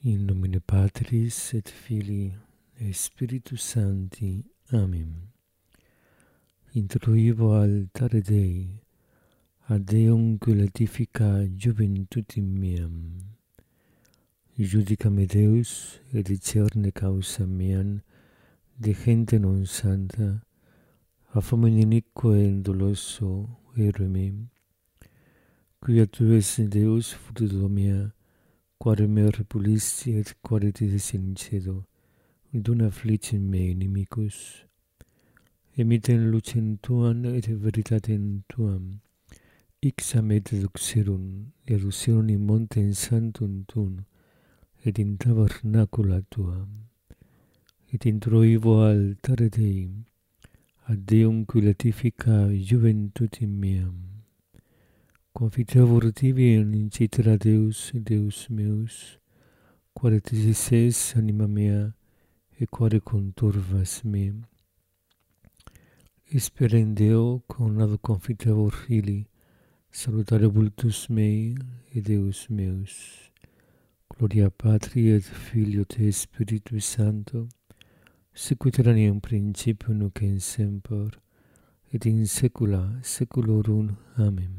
In nomine Patris et Filii et Spiritus Sancti. Amen. Introivo altare Dei, ad Deum gratifica juventutem meam. Judica me Deus, et discerne causa meam, de gente non santa, a fomine iniquo et doloso ereme. Quia tu es Deus fruto mea, quare me repulisti et quare dices in cedo, dum afflicem me inimicus. Emitem lucem tuam et veritatem tuam, ixam et eruxerum in montem santum tuum, et in tabernacula tuam. Et introivo altare Dei, ad Deum qui latifica juventutem meam. Confitevor tibi in citera Deus, Deus meus, quare dices anima mea, et quare conturvas me. Esperem Deo, conado confitevor Filii, salutare vultus mei, et Deus meus. Gloria Patri et Filio et Spiritus Sancto, sicut erat in principio nunc et semper, et in saecula saeculorum. Amen.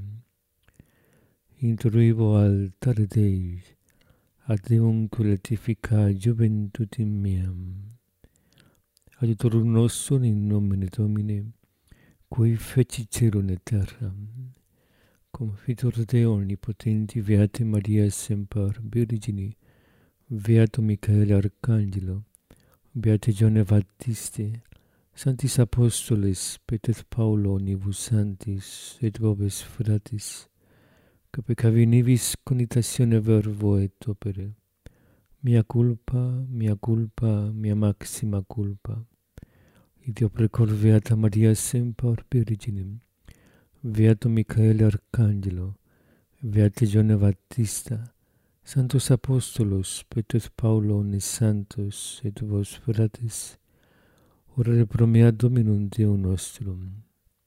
Introivo altare Dei, ad Deum qui latifica juventutem meam. Adiutorum nostrum in nomine Domini, qui feci celum et terram. Confitor Deo omnipotenti, Beate Maria semper Virgini, Beato Michael Arcangelo, Beate Johanne Baptiste, Sanctis Apostoles, Peter Paulo omnibus sanctis, et vobis fratis, que peccavi nibis conitatione verbo et opere. Mea culpa, mea maxima culpa. Ideo precor Beata Maria semper Virginem, Beato Michael Arcangelo, Beate Johanne Baptista, Sanctos Apostolos, Peter Paulo omnes santos, et vos fratres, orare pro mea Dominum Deum nostrum.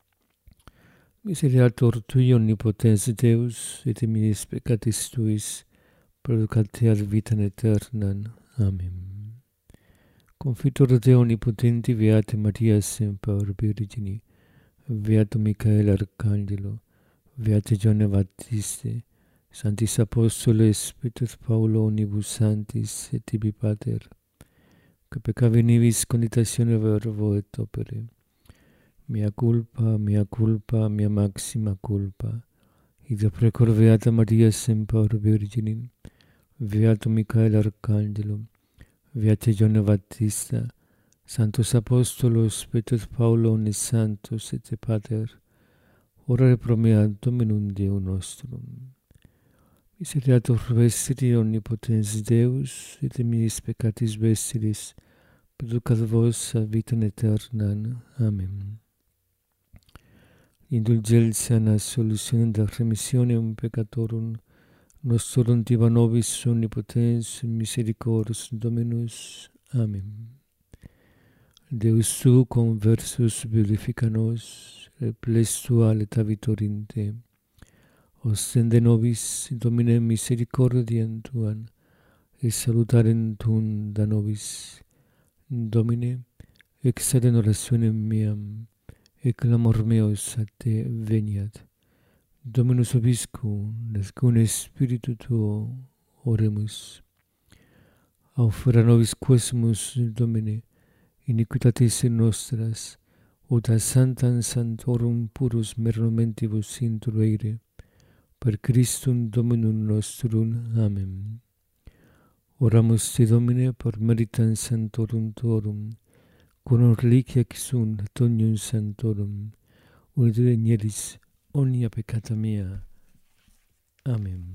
Miseriator Tui omnipotens Deus, et minis peccatis Tuis, producat ad vitam aeternam. Amen. Confitor Deo omnipotenti, Beate Maria semper Virgini, Beato Michael Arcangelo, Beate Johanne Baptiste, Sanctis Apostoles, Peter Paulo omnibus sanctis, et tibi Pater, que peccavi nibis conitatione verbo et opere. Mea culpa, mea maxima culpa. Ideo precor Beata Maria semper Virginem, Beato Michael Arcangelo, Beate Johanne Baptista, Sanctos Apostolos, Peter Paulo omnes santos, et Pater, orare pro mea Dominum Deum nostrum. Miseriator vestri omnipotens Deus, et minis peccatis vestris, producat vos ad vitam aeternam. Amen. Indulgentia et absolutionem et remissionem peccatorum nostrorum diva nobis omnipotens misericors Dominus. Amen. Deus tu conversus vivifica nos, et ples tua letavitor in te. Ostende nobis, Domine, misericordiam tuam, et salutarem tuum da nobis. Domine, exaudem orationem meam, et clamor meus a te veniat. Dominus vobiscum, et cum Spiritu tuo, oremus. Aufera nobis quesumus, Domine, iniquitatis nostras, ut a santam sanctorum purus mernomentibus intruere, per Christum Dominum nostrum. Amen. Oramus te, Domine, per meritam sanctorum tuorum, quorum reliquia sunt et omnium sanctorum, ut renieris omnia peccata mea. Amen.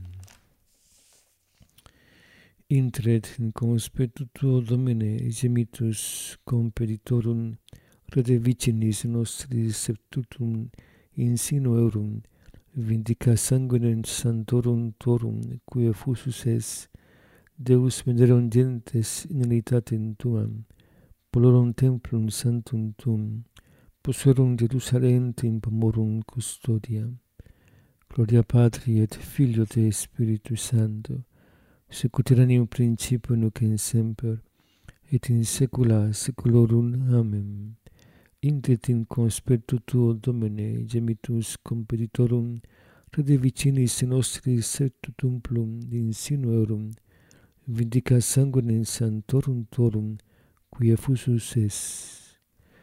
Intret in conspectu tuo, Domine, gemitus comperitorum, rede vicinis nostris septutum insinuorum, vindica sanguinem sanctorum tuorum, qui effusus es, Deus venderum gentes in unitatem tuam, polorum templum sanctum tuum, posuerum Jerusalem in pomorum custodia. Gloria Patri et Filio et Spiritus Sancto, sicut erat in principio nunc in semper, et in saecula saeculorum. Amen. Intret in conspectu tuo, Domine, gemitus competitorum, redevicinis nostris septutum plum insinuorum, vindica sanguinem sanctorum tuorum, qui effusus es.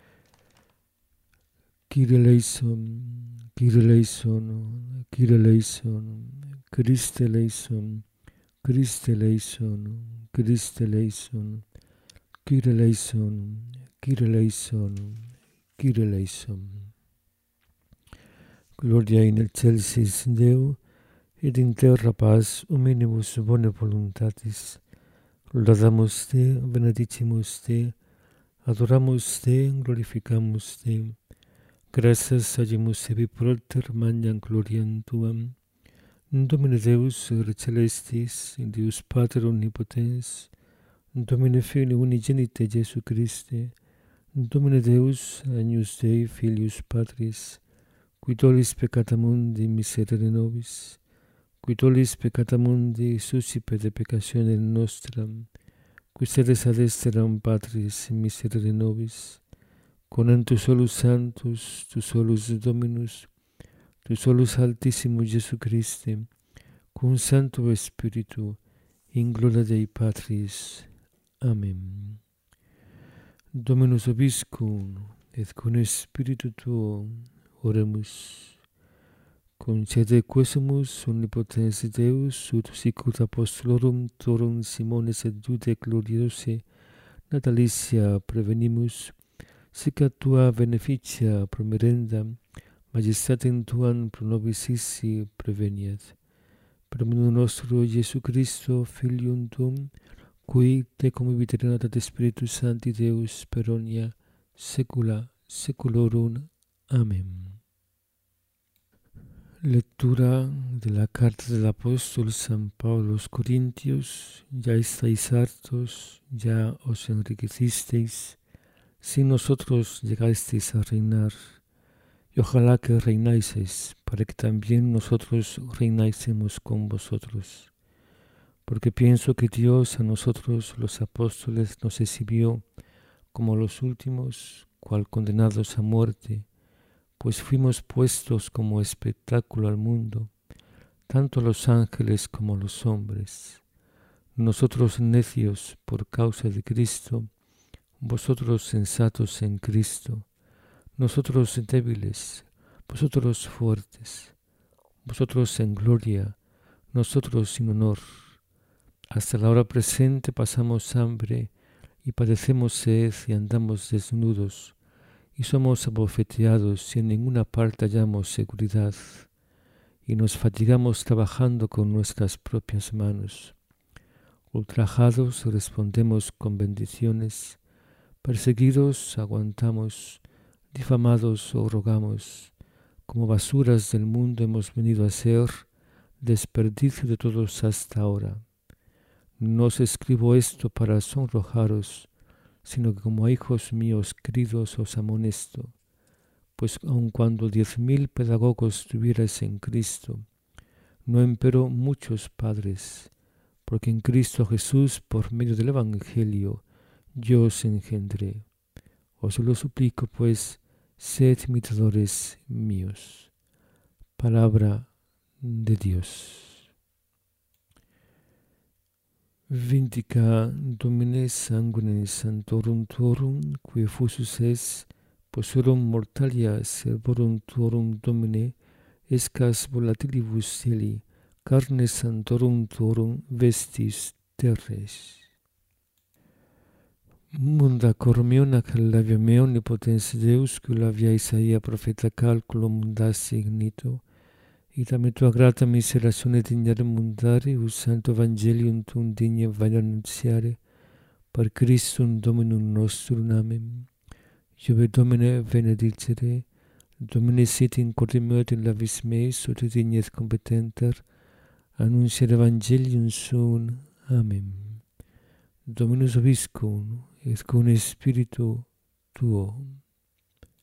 Kyrie eleison, Kyrie eleison, Kyrie eleison, Christe eleison, Christe eleison, Christe eleison, Kyrie eleison, Kyrie eleison, Kyrie eleison. Gloria in excelsis Deo, et in terra paz hominibus bone voluntatis. Laudamus Te, benedicimus Te, adoramus Te, glorificamus Te. Gratias agimus ebi propter magnam gloriam Tuam. Domine Deus, Re celestis, Deus Pater omnipotens, Domine Filii unigenite Iesu Christe, Domine Deus, Agnus Dei, Filius Patris, qui tollis peccata mundi, miserere nobis, qui tollis peccata mundi, suscipe de peccatione nostra, qui sedes ad esteram Patris, miserere nobis, con tu solus Sanctus, tu solus Dominus, tu solus Altissimus Iesu Christe, cum Sancto Spiritu, in gloria Dei Patris. Amen. Dominus vobiscum, et cum Spiritu tuo, oremus. Concede quesumus omnipotens Deus, ut sicut apostolorum tuorum Simones et Jude gloriose natalicia prevenimus, sic a tua beneficia promirenda, majestatem tuam pro nobis issi preveniat. Per omnium nostro Iesu Christo, Filium tuum, qui te convivit et Spiritus Sancti Deus per omnia saecula saeculorum. Amen. Lectura de la carta del apóstol San Pablo a los Corintios. Ya estáis hartos, ya os enriquecisteis, si nosotros llegasteis a reinar, y ojalá que reináis, para que también nosotros reinásemos con vosotros. Porque pienso que Dios a nosotros los apóstoles nos exhibió como los últimos, cual condenados a muerte, pues fuimos puestos como espectáculo al mundo, tanto a los ángeles como a los hombres. Nosotros necios por causa de Cristo, vosotros sensatos en Cristo, nosotros débiles, vosotros fuertes, vosotros en gloria, nosotros sin honor. Hasta la hora presente pasamos hambre y padecemos sed y andamos desnudos, y somos abofeteados y en ninguna parte hallamos seguridad, y nos fatigamos trabajando con nuestras propias manos. Ultrajados respondemos con bendiciones, perseguidos aguantamos, difamados o rogamos. Como basuras del mundo hemos venido a ser, desperdicio de todos hasta ahora. No os escribo esto para sonrojaros, sino que como a hijos míos queridos os amonesto, pues aun cuando 10,000 pedagogos tuvierais en Cristo, no empero muchos padres, porque en Cristo Jesús, por medio del Evangelio, yo os engendré. Os lo suplico, pues, sed imitadores míos. Palabra de Dios. Vindica Domine sanguinem sanctorum tuorum, qui effusus es, possurum mortalia servorum tuorum, Domine, escas volatilibus cieli, carne sanctorum tuorum vestis terres. Munda cor meo nac labia meo omnipotens Deus, qui labia Isaia profeta calculo mundasi ignito, et a me tua grata miseratione dignare mundare, us santo evangelium tuum digne valia annunziare, per Christum Dominum nostrum. Amen. Iube Domine benedicere, Domine sit in corde meo et in labis meis, ut digne et competenter, annunciare evangelium suum. Amen. Dominus vobiscum, et cum Spiritu tuo.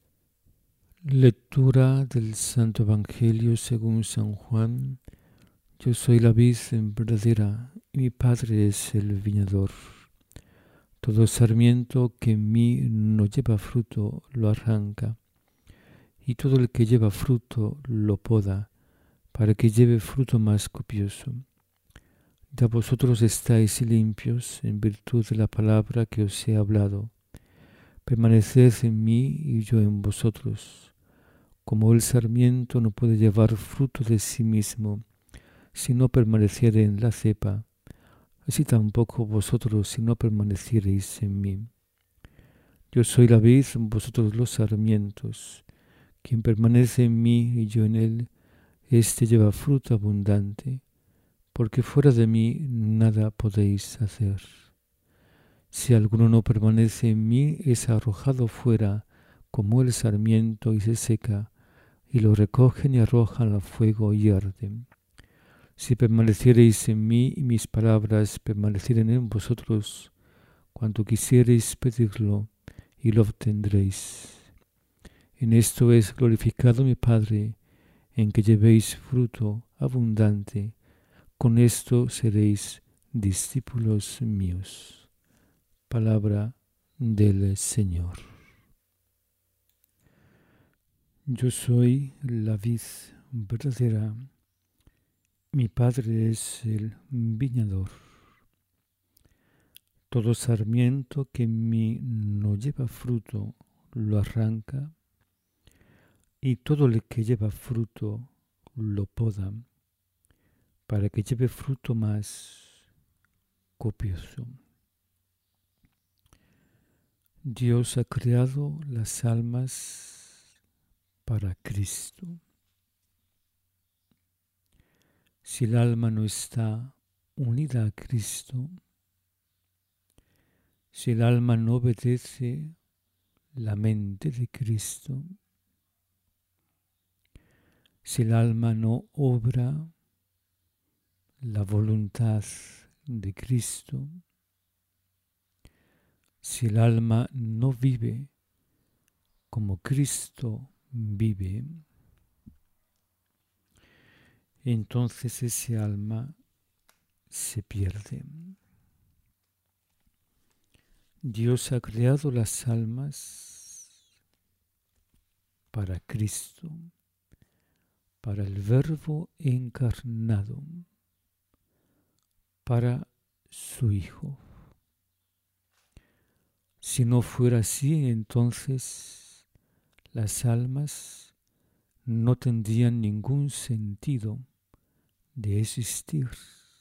Lectura del Santo Evangelio según San Juan. Yo soy la vid verdadera y mi Padre es el viñador. Todo sarmiento que en mí no lleva fruto lo arranca, y todo el que lleva fruto lo poda, para que lleve fruto más copioso. Ya vosotros estáis limpios en virtud de la palabra que os he hablado. Permaneced en mí y yo en vosotros. Como el sarmiento no puede llevar fruto de sí mismo si no permaneciere en la cepa, así tampoco vosotros si no permaneciereis en mí. Yo soy la vid, vosotros los sarmientos. Quien permanece en mí y yo en él, éste lleva fruto abundante, porque fuera de mí nada podéis hacer. Si alguno no permanece en mí, es arrojado fuera como el sarmiento y se seca, y lo recogen y arrojan al fuego y arden. Si permaneciereis en mí y mis palabras permanecieren en vosotros, cuanto quisiereis pedirlo, y lo obtendréis. En esto es glorificado mi Padre, en que llevéis fruto abundante. Con esto seréis discípulos míos. Palabra del Señor. Yo soy la vid verdadera, mi Padre es el viñador. Todo sarmiento que en mí no lleva fruto lo arranca, y todo el que lleva fruto lo poda, para que lleve fruto más copioso. Dios ha creado las almas para Cristo. Si el alma no está unida a Cristo, si el alma no obedece la mente de Cristo, si el alma no obra la voluntad de Cristo, si el alma no vive como Cristo vive, entonces ese alma se pierde. Dios ha creado las almas para Cristo, para el Verbo encarnado, para su Hijo. Si no fuera así, entonces las almas no tendrían ningún sentido de existir.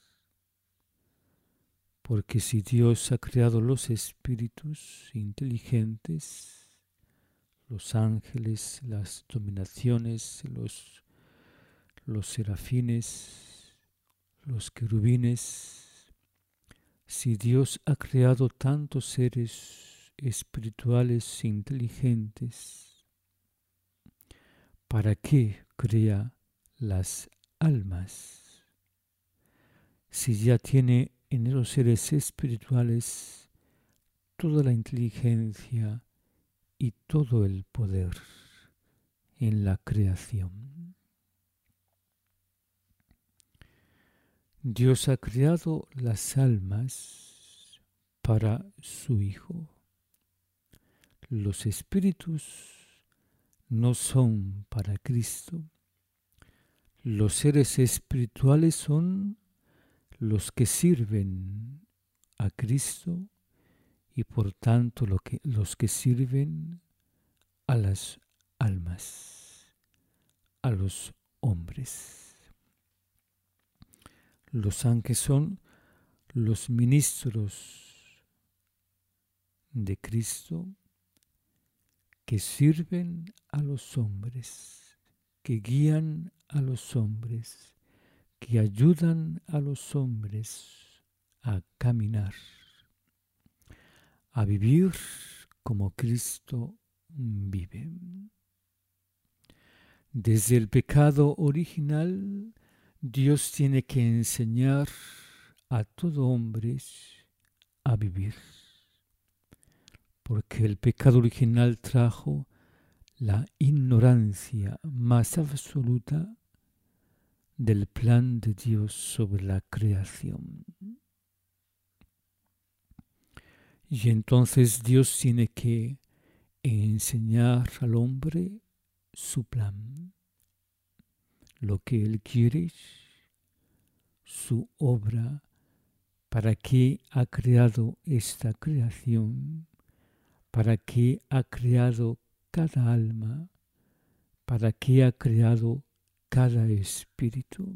Porque si Dios ha creado los espíritus inteligentes, los ángeles, las dominaciones, los serafines, los querubines, si Dios ha creado tantos seres espirituales inteligentes, ¿para qué crea las almas? Si ya tiene en los seres espirituales toda la inteligencia y todo el poder en la creación. Dios ha creado las almas para su Hijo. Los espíritus no son para Cristo. Los seres espirituales son los que sirven a Cristo y por tanto los que sirven a las almas, a los hombres. Los ángeles son los ministros de Cristo que sirven a los hombres, que guían a los hombres, que ayudan a los hombres a caminar, a vivir como Cristo vive. Desde el pecado original, Dios tiene que enseñar a todo hombre a vivir, porque el pecado original trajo la ignorancia más absoluta del plan de Dios sobre la creación. Y entonces Dios tiene que enseñar al hombre su plan, lo que Él quiere, su obra, para qué ha creado esta creación, para qué ha creado cada alma, para qué ha creado cada espíritu.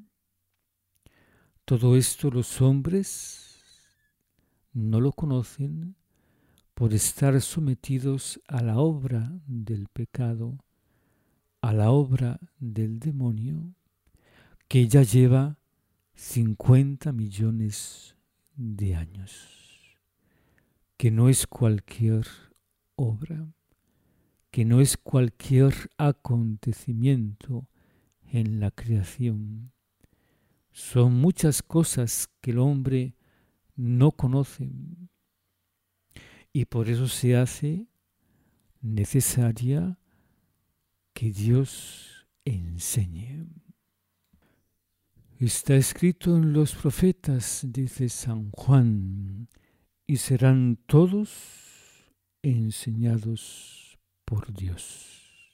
Todo esto los hombres no lo conocen por estar sometidos a la obra del pecado, a la obra del demonio, que ya lleva 50 millones de años, que no es cualquier obra, que no es cualquier acontecimiento en la creación. Son muchas cosas que el hombre no conoce y por eso se hace necesaria que Dios enseñe. Está escrito en los profetas, dice San Juan, y serán todos enseñados por Dios.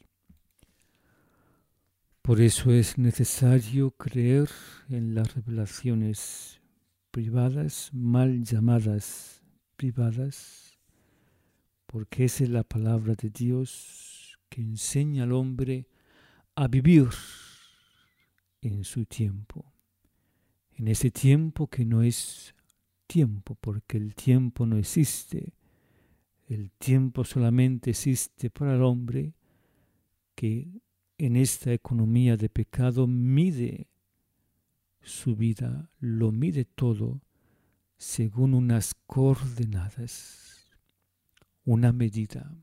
Por eso es necesario creer en las revelaciones privadas, mal llamadas privadas, porque esa es la palabra de Dios que enseña al hombre a vivir en su tiempo, en ese tiempo que no es tiempo, porque el tiempo no existe. El tiempo solamente existe para el hombre que en esta economía de pecado mide su vida, lo mide todo según unas coordenadas, una medida.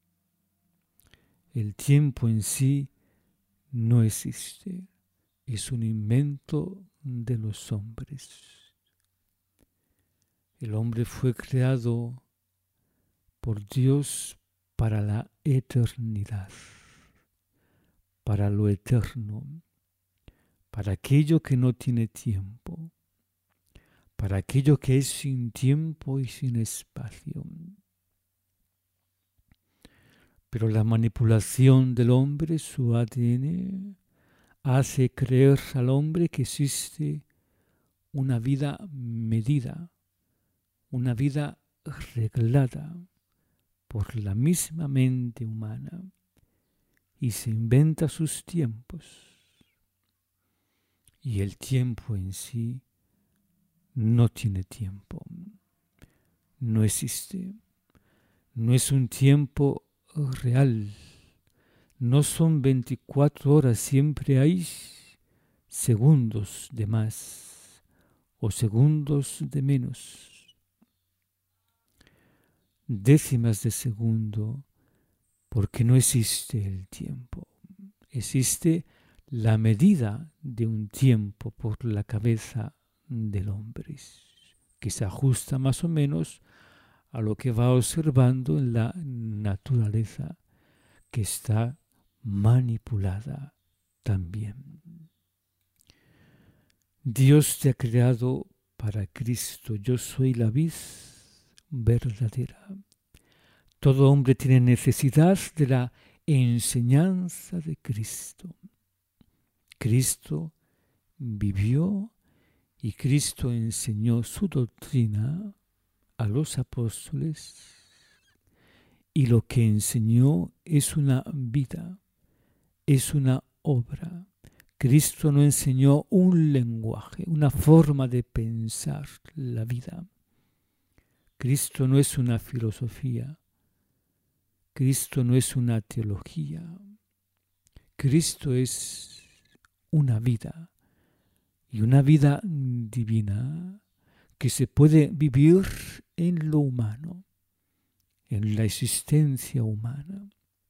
El tiempo en sí no existe, es un invento de los hombres. El hombre fue creado por Dios para la eternidad, para lo eterno, para aquello que no tiene tiempo, para aquello que es sin tiempo y sin espacio. Pero la manipulación del hombre, su ADN, hace creer al hombre que existe una vida medida, una vida reglada por la misma mente humana y se inventa sus tiempos. Y el tiempo en sí no tiene tiempo, no existe, no es un tiempo real, no son 24 horas, siempre hay segundos de más o segundos de menos, décimas de segundo, porque no existe el tiempo, existe la medida de un tiempo por la cabeza del hombre, que se ajusta más o menos a lo que va observando en la naturaleza, que está manipulada también. Dios te ha creado para Cristo. Yo soy la vid verdadera. Todo hombre tiene necesidad de la enseñanza de Cristo. Cristo vivió y Cristo enseñó su doctrina a los apóstoles, y lo que enseñó es una vida, es una obra. Cristo no enseñó un lenguaje, una forma de pensar la vida. Cristo no es una filosofía. Cristo no es una teología. Cristo es una vida, y una vida divina que se puede vivir en lo humano, en la existencia humana.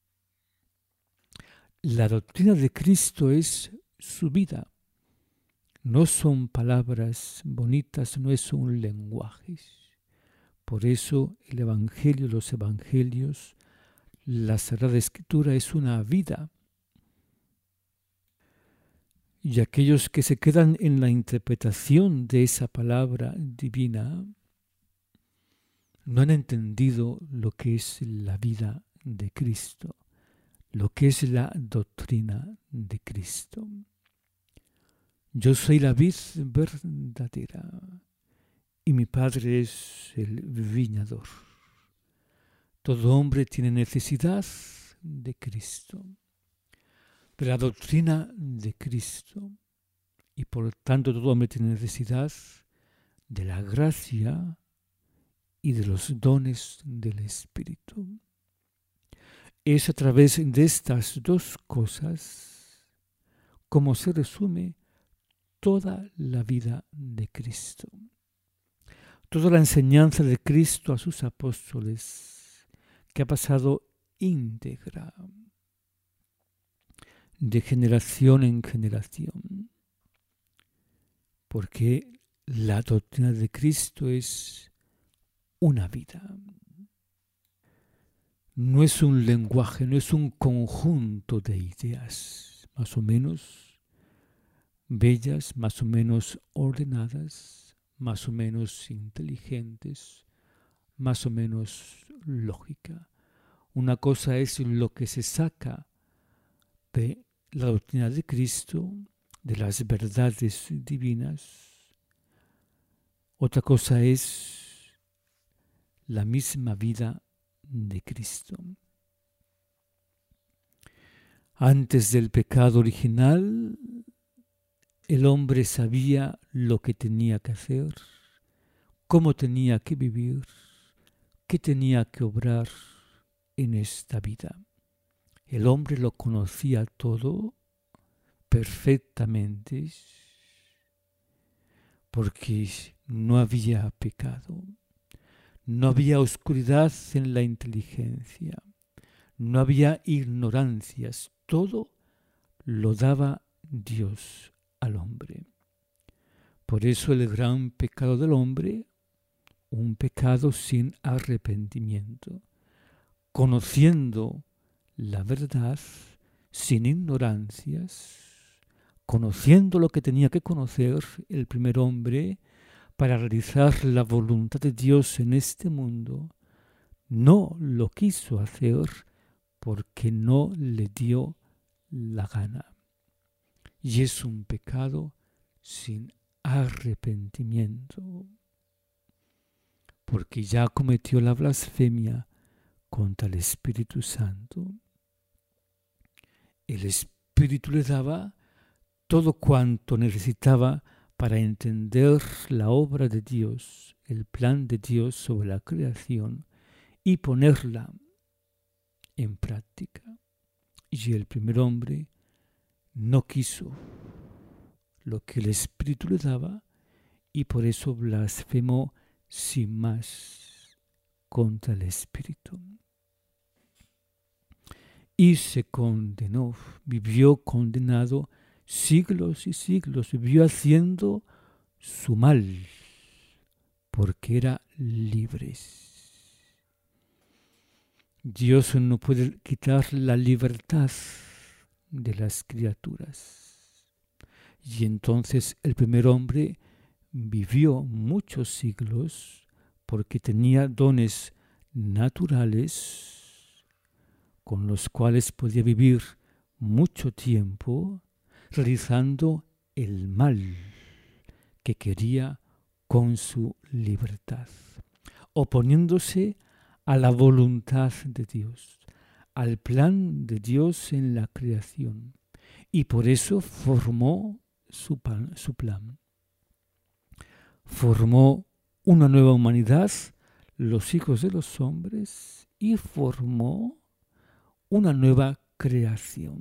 La doctrina de Cristo es su vida. No son palabras bonitas, no es un lenguaje. Por eso el Evangelio, los Evangelios, la Sagrada Escritura es una vida. Y aquellos que se quedan en la interpretación de esa palabra divina no han entendido lo que es la vida de Cristo, lo que es la doctrina de Cristo. Yo soy la vid verdadera y mi Padre es el viñador. Todo hombre tiene necesidad de Cristo, de la doctrina de Cristo, y por tanto todo hombre tiene necesidad de la gracia y de los dones del Espíritu. Es a través de estas dos cosas como se resume toda la vida de Cristo. Toda la enseñanza de Cristo a sus apóstoles, que ha pasado íntegra de generación en generación, porque la doctrina de Cristo es una vida. No es un lenguaje, no es un conjunto de ideas más o menos bellas, más o menos ordenadas, más o menos inteligentes, más o menos lógica. Una cosa es lo que se saca de la doctrina de Cristo, de las verdades divinas. Otra cosa es la misma vida de Cristo. Antes del pecado original, el hombre sabía lo que tenía que hacer, cómo tenía que vivir, qué tenía que obrar en esta vida. El hombre lo conocía todo perfectamente porque no había pecado, no había oscuridad en la inteligencia, no había ignorancias, todo lo daba Dios al hombre. Por eso el gran pecado del hombre, un pecado sin arrepentimiento, conociendo la verdad, sin ignorancias, conociendo lo que tenía que conocer el primer hombre para realizar la voluntad de Dios en este mundo, no lo quiso hacer porque no le dio la gana. Y es un pecado sin arrepentimiento, porque ya cometió la blasfemia contra el Espíritu Santo. El Espíritu le daba todo cuanto necesitaba para entender la obra de Dios, el plan de Dios sobre la creación y ponerla en práctica. Y el primer hombre no quiso lo que el Espíritu le daba y por eso blasfemó sin más contra el Espíritu. Y se condenó, vivió condenado siglos y siglos, vivió haciendo su mal, porque era libre. Dios no puede quitar la libertad de las criaturas. Y entonces el primer hombre vivió muchos siglos porque tenía dones naturales con los cuales podía vivir mucho tiempo realizando el mal que quería con su libertad, oponiéndose a la voluntad de Dios, al plan de Dios en la creación, y por eso formó su plan. Formó una nueva humanidad, los hijos de los hombres, y formó una nueva creación.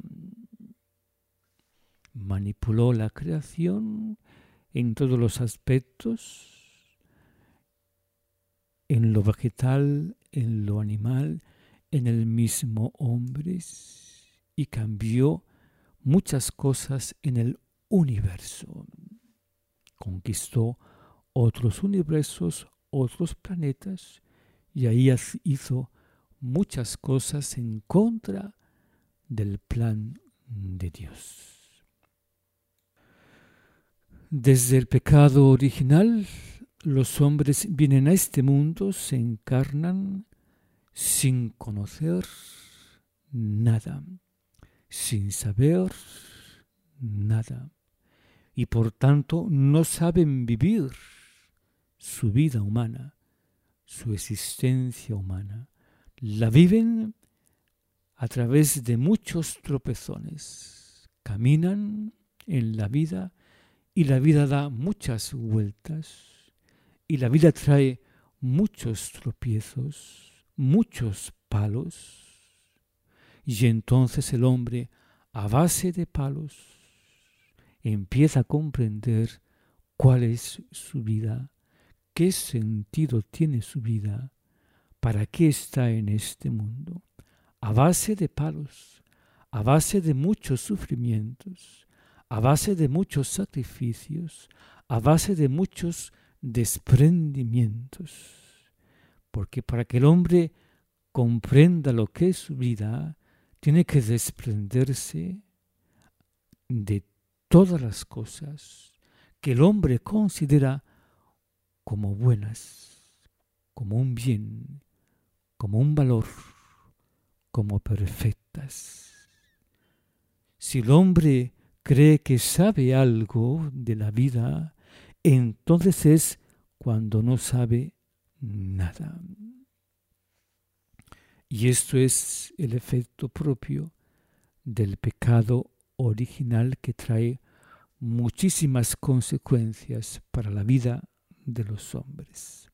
Manipuló la creación en todos los aspectos, en lo vegetal, en lo animal, en el mismo hombre, y cambió muchas cosas en el universo. Conquistó otros universos, otros planetas, y ahí hizo muchas cosas en contra del plan de Dios. Desde el pecado original, los hombres vienen a este mundo, se encarnan sin conocer nada, sin saber nada, y por tanto no saben vivir su vida humana, su existencia humana. La viven a través de muchos tropezones. Caminan en la vida y la vida da muchas vueltas y la vida trae muchos tropiezos, muchos palos. Y entonces el hombre, a base de palos, empieza a comprender cuál es su vida, qué sentido tiene su vida, para qué está en este mundo. A base de palos, a base de muchos sufrimientos, a base de muchos sacrificios, a base de muchos desprendimientos. Porque para que el hombre comprenda lo que es su vida, tiene que desprenderse de todas las cosas que el hombre considera como buenas, como un bien, como un valor, como perfectas. Si el hombre cree que sabe algo de la vida, entonces es cuando no sabe nada. Y esto es el efecto propio del pecado original, que trae muchísimas consecuencias para la vida de los hombres.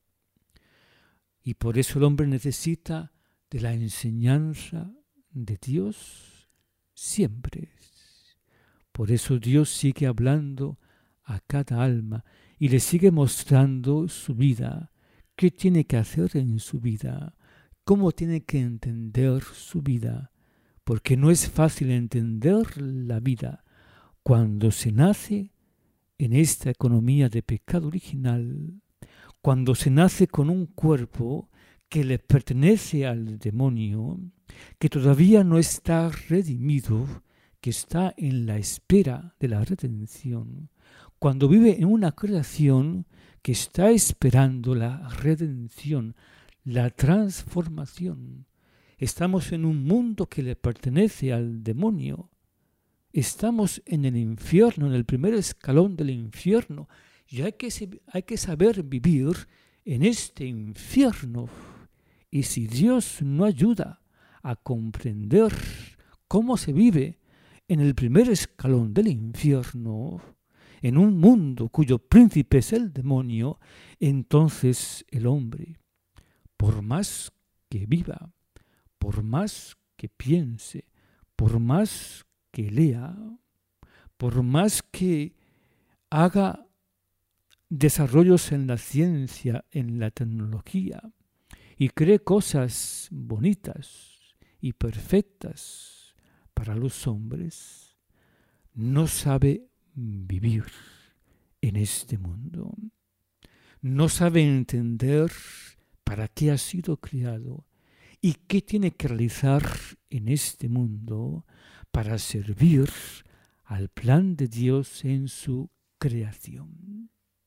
Y por eso el hombre necesita de la enseñanza de Dios siempre. Por eso Dios sigue hablando a cada alma y le sigue mostrando su vida, qué tiene que hacer en su vida, cómo tiene que entender su vida, porque no es fácil entender la vida cuando se nace en esta economía de pecado original, cuando se nace con un cuerpo que le pertenece al demonio, que todavía no está redimido, que está en la espera de la redención, cuando vive en una creación que está esperando la redención, la transformación. Estamos en un mundo que le pertenece al demonio. Estamos en el infierno, en el primer escalón del infierno. Y hay que saber vivir en este infierno. Y si Dios no ayuda a comprender cómo se vive en el primer escalón del infierno, en un mundo cuyo príncipe es el demonio, entonces el hombre, por más que viva, por más que piense, por más que lea, por más que haga desarrollos en la ciencia, en la tecnología, y cree cosas bonitas y perfectas para los hombres, no sabe vivir en este mundo. No sabe entender para qué ha sido creado y qué tiene que realizar en este mundo para servir al plan de Dios en su creación.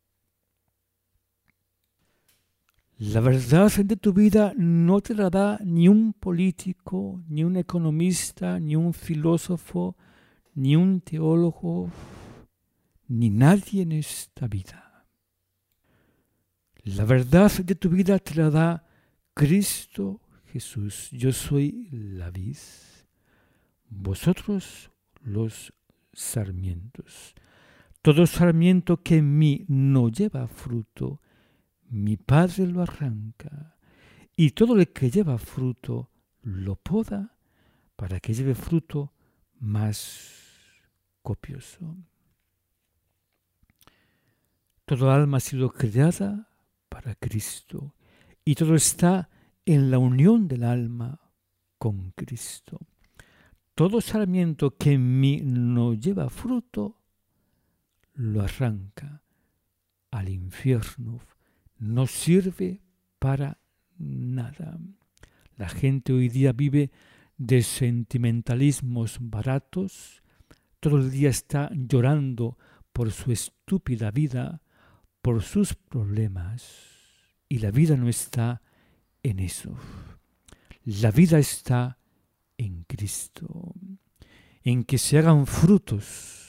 La verdad de tu vida no te la da ni un político, ni un economista, ni un filósofo, ni un teólogo, ni nadie en esta vida. La verdad de tu vida te la da Cristo Jesús. Yo soy la vid, vosotros los sarmientos. Todo sarmiento que en mí no lleva fruto, mi Padre lo arranca, y todo el que lleva fruto lo poda para que lleve fruto más copioso. Toda alma ha sido creada para Cristo y todo está en la unión del alma con Cristo. Todo sarmiento que en mí no lleva fruto lo arranca al infierno. No sirve para nada. La gente hoy día vive de sentimentalismos baratos, todo el día está llorando por su estúpida vida, por sus problemas. Y la vida no está en eso. La vida está en Cristo, en que se hagan frutos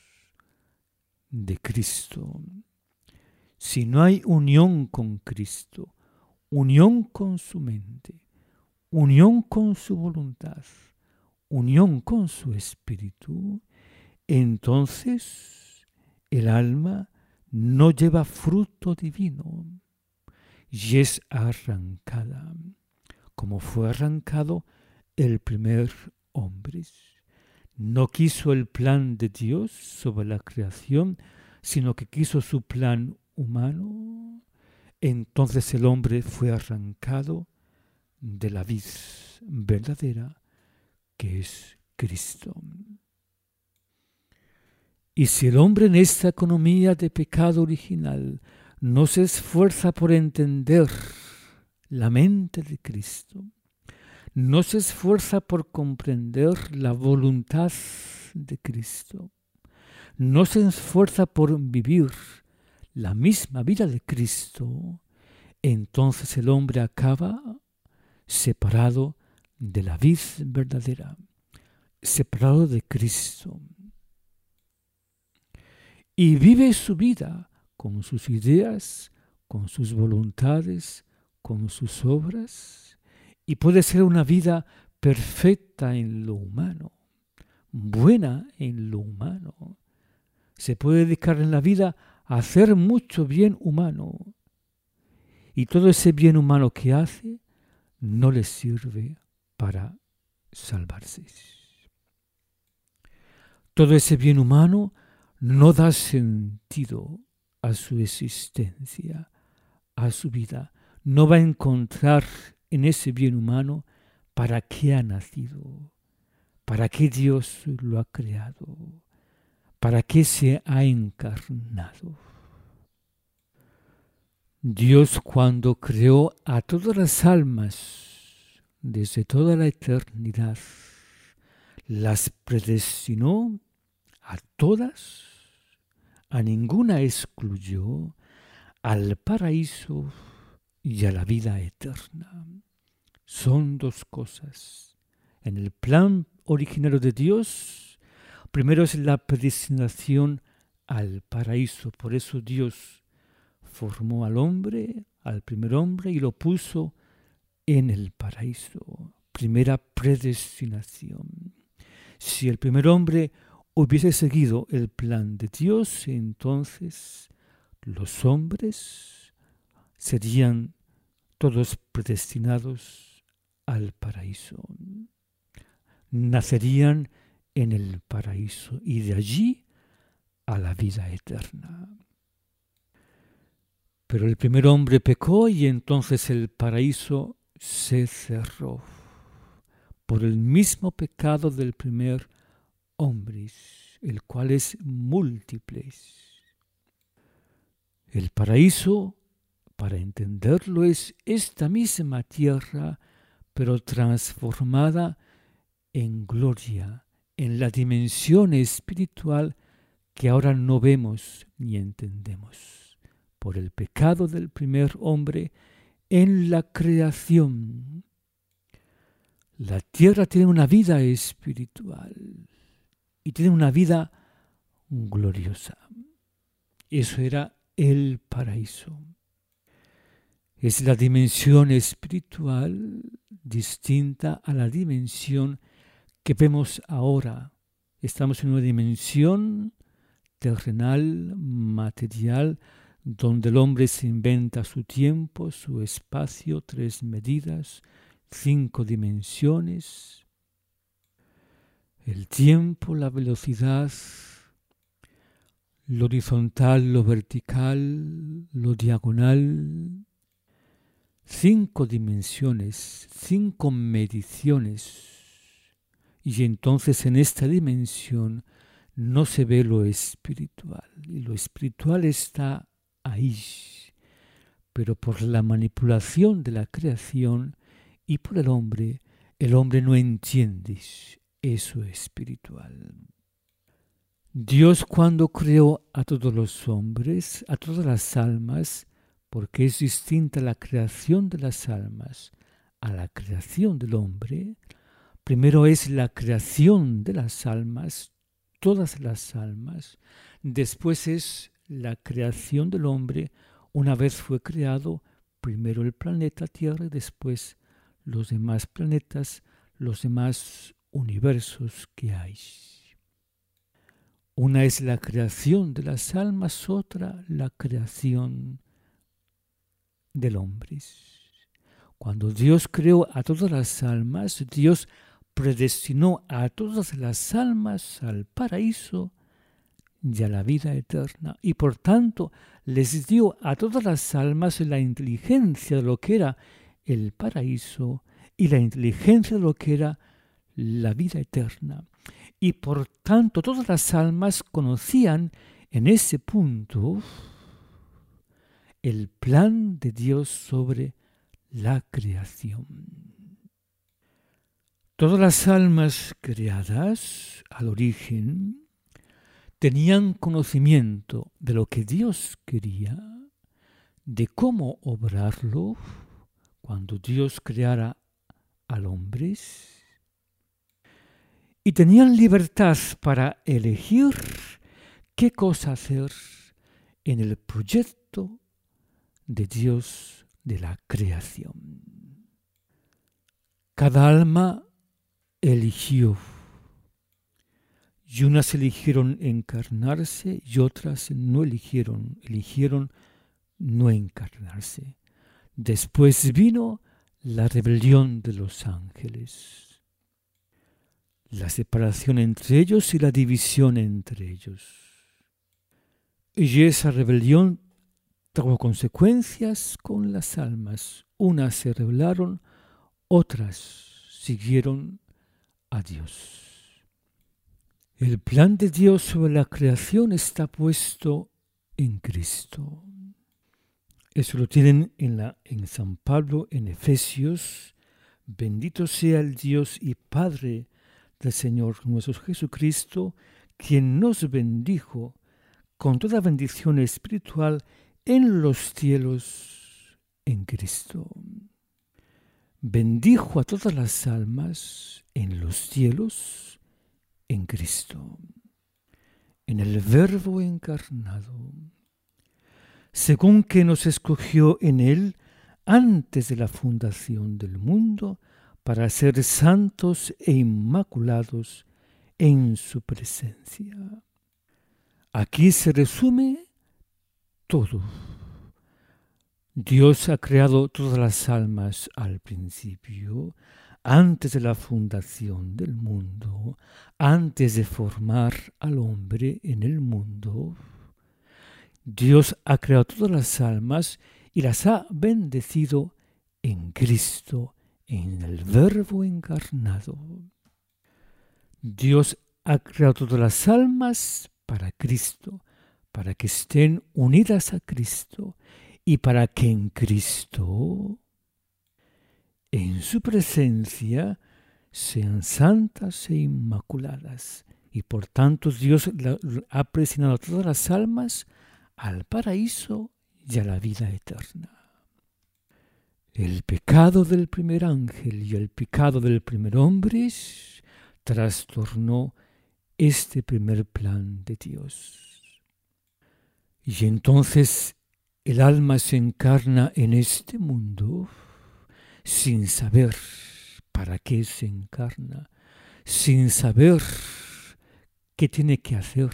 de Cristo. Si no hay unión con Cristo, unión con su mente, unión con su voluntad, unión con su espíritu, entonces el alma no lleva fruto divino y es arrancada, como fue arrancado el primer hombre. No quiso el plan de Dios sobre la creación, sino que quiso su plan humano. Entonces el hombre fue arrancado de la vid verdadera, que es Cristo. Y si el hombre en esta economía de pecado original no se esfuerza por entender la mente de Cristo, no se esfuerza por comprender la voluntad de Cristo, no se esfuerza por vivir la misma vida de Cristo, entonces el hombre acaba separado de la vid verdadera, separado de Cristo. Y vive su vida con sus ideas, con sus voluntades, con sus obras, y puede ser una vida perfecta en lo humano, buena en lo humano. Se puede dedicar en la vida a hacer mucho bien humano, y todo ese bien humano que hace no le sirve para salvarse. Todo ese bien humano no da sentido a su existencia, a su vida. No va a encontrar en ese bien humano para qué ha nacido, para qué Dios lo ha creado, para qué se ha encarnado. Dios, cuando creó a todas las almas desde toda la eternidad, las predestinó a todas, a ninguna excluyó, al paraíso y a la vida eterna. Son dos cosas. En el plan originario de Dios, primero es la predestinación al paraíso. Por eso Dios formó al hombre, al primer hombre, y lo puso en el paraíso. Primera predestinación. Si el primer hombre hubiese seguido el plan de Dios, entonces los hombres serían todos predestinados al paraíso. Nacerían en el paraíso y de allí a la vida eterna. Pero el primer hombre pecó y entonces el paraíso se cerró por el mismo pecado del primer hombre, el cual es múltiple. El paraíso, para entenderlo, es esta misma tierra, pero transformada en gloria, en la dimensión espiritual que ahora no vemos ni entendemos, por el pecado del primer hombre en la creación. La tierra tiene una vida espiritual y tiene una vida gloriosa. Eso era el paraíso. Es la dimensión espiritual distinta a la dimensión que vemos ahora. Estamos en una dimensión terrenal, material, donde el hombre se inventa su tiempo, su espacio, 3 medidas, 5 dimensiones, el tiempo, la velocidad, lo horizontal, lo vertical, lo diagonal, 5 dimensiones, 5 mediciones. Y entonces en esta dimensión no se ve lo espiritual. Y lo espiritual está ahí. Pero por la manipulación de la creación y por el hombre no entiende eso espiritual. Dios, cuando creó a todos los hombres, a todas las almas, porque es distinta la creación de las almas a la creación del hombre, primero es la creación de las almas, todas las almas, después es la creación del hombre, una vez fue creado, primero el planeta Tierra y después los demás planetas, los demás universos que hay. Una es la creación de las almas, otra la creación del hombre. Cuando Dios creó a todas las almas, Dios predestinó a todas las almas al paraíso y a la vida eterna. Y por tanto les dio a todas las almas la inteligencia de lo que era el paraíso y la inteligencia de lo que era la vida eterna. Y por tanto todas las almas conocían en ese punto el plan de Dios sobre la creación. Todas las almas creadas al origen tenían conocimiento de lo que Dios quería, de cómo obrarlo cuando Dios creara al hombre, y tenían libertad para elegir qué cosa hacer en el proyecto de Dios de la creación. Cada alma eligió, y unas eligieron encarnarse y otras no eligieron no encarnarse. Después vino la rebelión de los ángeles, la separación entre ellos y la división entre ellos. Y esa rebelión trajo consecuencias con las almas. Unas se rebelaron, otras siguieron a Dios. El plan de Dios sobre la creación está puesto en Cristo. Eso lo tienen en San Pablo, en Efesios. Bendito sea el Dios y Padre del Señor nuestro Jesucristo, quien nos bendijo con toda bendición espiritual en los cielos en Cristo. Bendijo a todas las almas en los cielos en Cristo, en el Verbo encarnado, según que nos escogió en Él antes de la fundación del mundo, para ser santos e inmaculados en su presencia. Aquí se resume todo. Dios ha creado todas las almas al principio, antes de la fundación del mundo, antes de formar al hombre en el mundo. Dios ha creado todas las almas y las ha bendecido en Cristo, en el Verbo encarnado. Dios ha creado todas las almas para Cristo, para que estén unidas a Cristo y para que en Cristo, en su presencia, sean santas e inmaculadas. Y por tanto Dios ha predestinado a todas las almas al paraíso y a la vida eterna. El pecado del primer ángel y el pecado del primer hombre trastornó este primer plan de Dios. Y entonces el alma se encarna en este mundo sin saber para qué se encarna, sin saber qué tiene que hacer.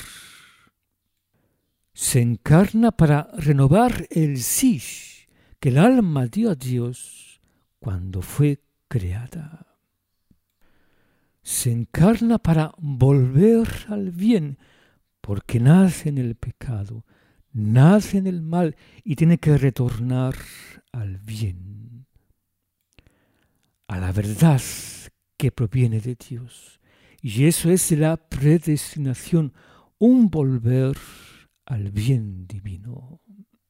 Se encarna para renovar el sí que el alma dio a Dios cuando fue creada. Se encarna para volver al bien, porque nace en el pecado, nace en el mal y tiene que retornar al bien, a la verdad que proviene de Dios. Y eso es la predestinación, un volver al bien divino.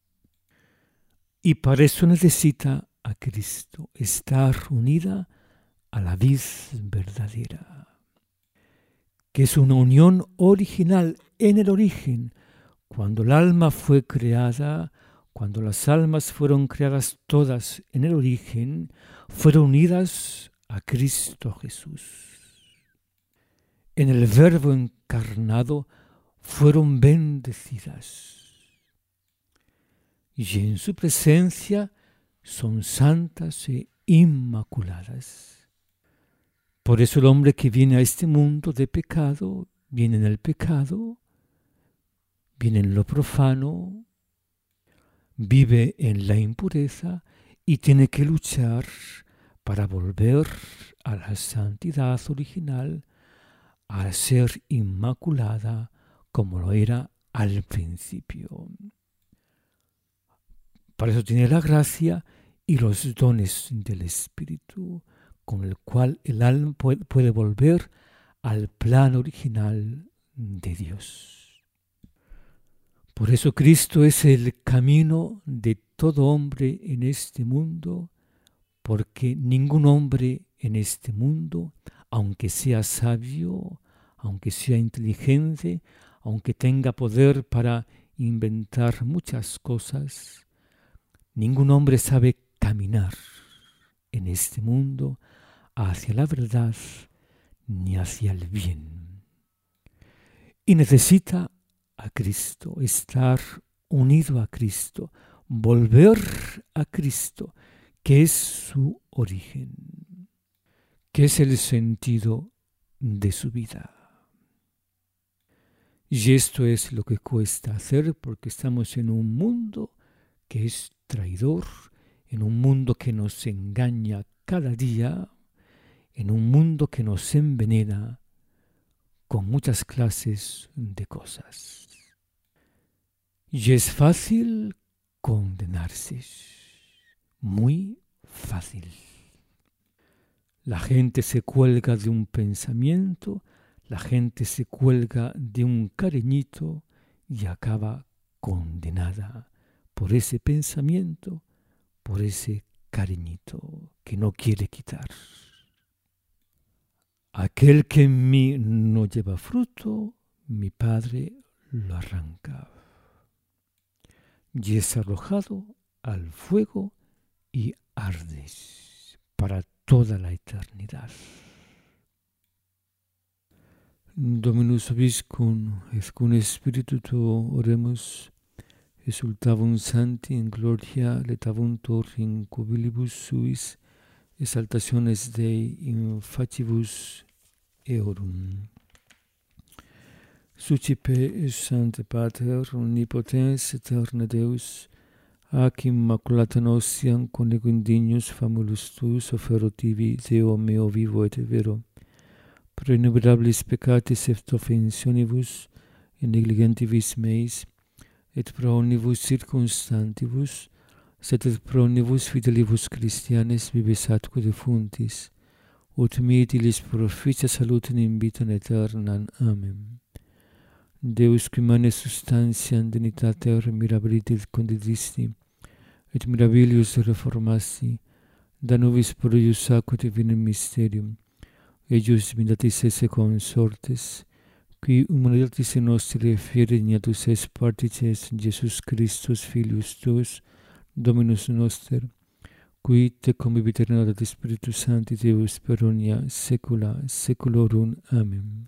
Y para eso necesita a Cristo, estar unida a la vid verdadera, que es una unión original en el origen, cuando el alma fue creada, cuando las almas fueron creadas todas en el origen, fueron unidas a Cristo Jesús. En el Verbo encarnado fueron bendecidas. Y en su presencia son santas e inmaculadas. Por eso el hombre que viene a este mundo de pecado, viene en el pecado, viene en lo profano, vive en la impureza y tiene que luchar para volver a la santidad original, a ser inmaculada como lo era al principio. Para eso tiene la gracia y los dones del Espíritu, con el cual el alma puede volver al plan original de Dios. Por eso Cristo es el camino de todo hombre en este mundo, porque ningún hombre en este mundo, aunque sea sabio, aunque sea inteligente, aunque tenga poder para inventar muchas cosas, ningún hombre sabe caminar en este mundo hacia la verdad ni hacia el bien. Y necesita a Cristo, estar unido a Cristo, volver a Cristo, que es su origen, que es el sentido de su vida. Y esto es lo que cuesta hacer porque estamos en un mundo que es traidor, en un mundo que nos engaña cada día, en un mundo que nos envenena con muchas clases de cosas. Y es fácil condenarse, muy fácil. La gente se cuelga de un pensamiento, la gente se cuelga de un cariñito y acaba condenada por ese pensamiento, por ese cariñito que no quiere quitar. Aquel que en mí no lleva fruto, mi Padre lo arranca. Y es arrojado al fuego y arde para toda la eternidad. Dominus vobiscum, et cum spiritu tuo oremus, exultavum Sancti in gloria letavunt in cubilibus suis, exaltationes Dei in facibus eorum. Sucipe Sancte Pater, omnipotens aeterna Deus, ac immaculata nostiam conego indignus famulus tuus offerotivi Deo meo vivo et vero, pro innumerabilis peccatis et offensionibus in negligentibus meis, et pro omnibus circumstantibus, sed et pro omnibus fidelibus Christianes vives atque defuntis, ut mitilis proficia salutem in vitam aeternam. Amen. Deus qui mane substantiam dignitatem mirabilis condidisti, et mirabilius reformasti, da nobis prodius aqua divinem mysterium, eius vindatis esse consortes, qui humanitatis nostri fieri ignatus es partices Jesus Christus Filius tuus, Dominus noster, qui te convivit et Spiritus Sancti Deus per omnia saecula saeculorum. Amen.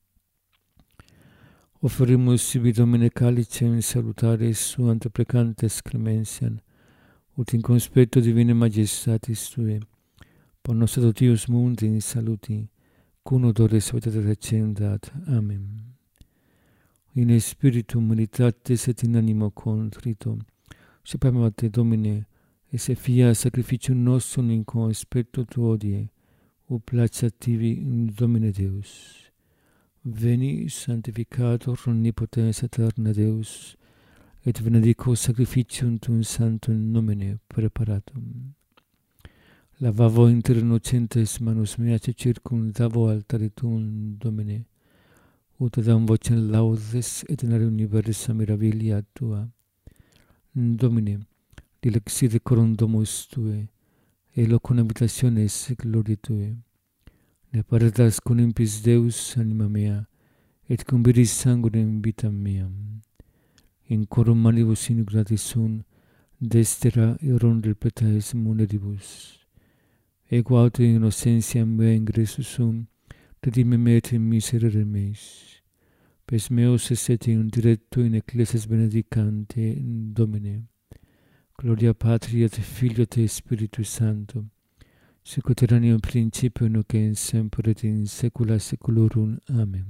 Offerimus sibi Domine calicem salutaris suant precantes clemensiam, ut in conspecto divine majestatis Tue, por nos adoptius mundi in saluti, cum odores vitae recendat. Amen. In spiritum unitatis et in animo contrito, suprema te Domine, esse fia sacrificium nostrum in conspecto Tuo odie, ut placet tibi in Domine Deus. Veni sanctificator omnipotens aeterna Deus, et benedico sacrificium tuum sanctum nomine preparatum. Lavavo inter innocentes manus meas et circumdavo altare tuum, Domine, ut adam vocem laudes et in aere universa mirabilia Tua. Domine, dilexide corum domus Tue, e locum habitationes gloriae Tue. Ne paritas con impis Deus, anima mea, et converis sanguinem vitam meam. In corum manibus inauguratis sunt, destera erum repetaes moneribus. Ego auto innocentiam mea ingressus sum, redime me et in miserere meis. Pes meus esset in directo in ecclesias benedicante in Domine. Gloria Patri et Filio et Spiritus Sancto, sic ut erat in principio nunc et in semper et in saecula saeculorum. Amen.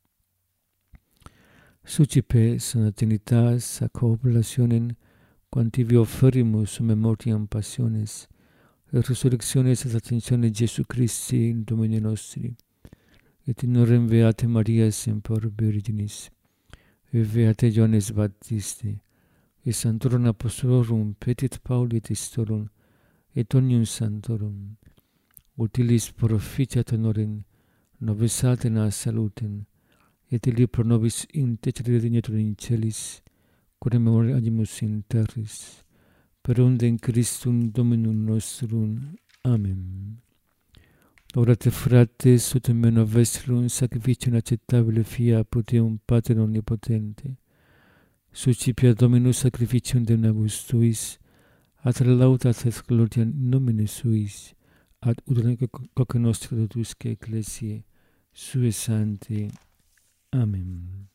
Sucipe sana Trinitas ac oblationem quantivi offerimus memoriam passiones et resurrectiones et ascensiones Jesu Christi in Domine nostri, et in orem Beate Maria semper Virginis, et Beate Ioannes Baptiste, et Sanctorum Apostolorum Petit Pauli et Istorum, et omnium Sanctorum, utilis proficiat honorem, nobis altena salutem, et illi pro nobis intercedere dignetur in celis, quod memoriamus in terris, per undem Christum Dominum nostrum. Amen. Orate frates, ut meno vestrum sacrificium acceptabile fiat Deum Pater omnipotente, suscipia Dominus sacrificium de nabis tuis, ad laudat et gloria in nomine suis, ad utere coque nostre totusque ecclesiae, sue sancti. Amen.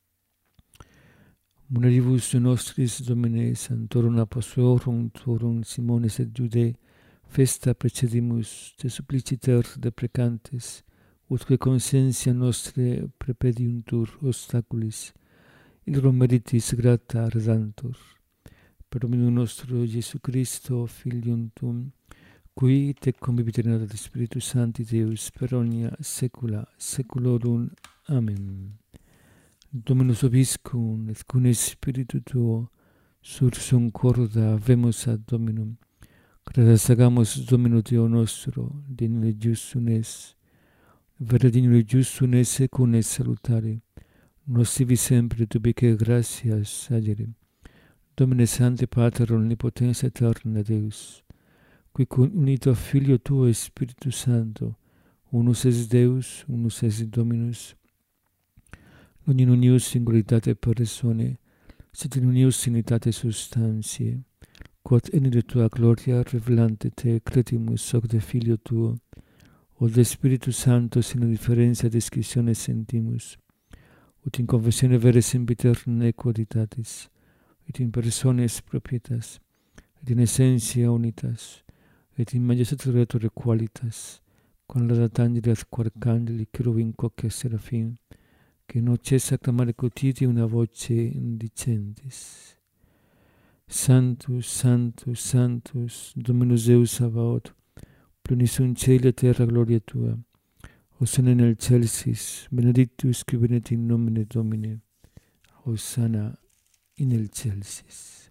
Moneribus nostris Domine Sanctorum Apostolorum tuorum Simones et Judae, festa precedimus te suppliciter deprecantes, utque conscientia nostre prepediuntur obstaculis, illo meritis grata redantur. Per Dominum nostro Iesu Christo, Filium Tuum, qui te convivit in unitate Spiritus Sancti Deus per omnia saecula saeculorum. Amen. Dominus vobiscum et cum spiritu tuo, sursum corda vemus ad Dominum, credas agamus Domino Deo nostro, dignule justum es, vere dignule justum es secum es salutare, nos sivi sempre tubique gratias agere. Domine Sancte Pater omnipotens aeterna Deus, qui unito Filio tuo et Spiritus Sancto, unus es Deus, unus es Dominus, non in unius singularitate persone, sed in unius unitate substantiae, quod enire tua gloria revelante te credimus hoc de Filio tuo, o de Spiritus Sancto sine differentia descriptione sentimus, ut in confessione vere sempiterna equoditatis, et in persones propietas, et in essentia unitas, et in majestate creatore qualitas, con laudat angeli et arcangeli, cherubim quoque seraphim, che non cessa clamare quotidiam una voce dicendis: Sanctus, Sanctus, Sanctus, Dominus Deus Sabaoth, plenius in caeli et terra gloria tua. Hosanna in excelsis, benedictus qui venit in nomine Domini. Hosanna in excelsis.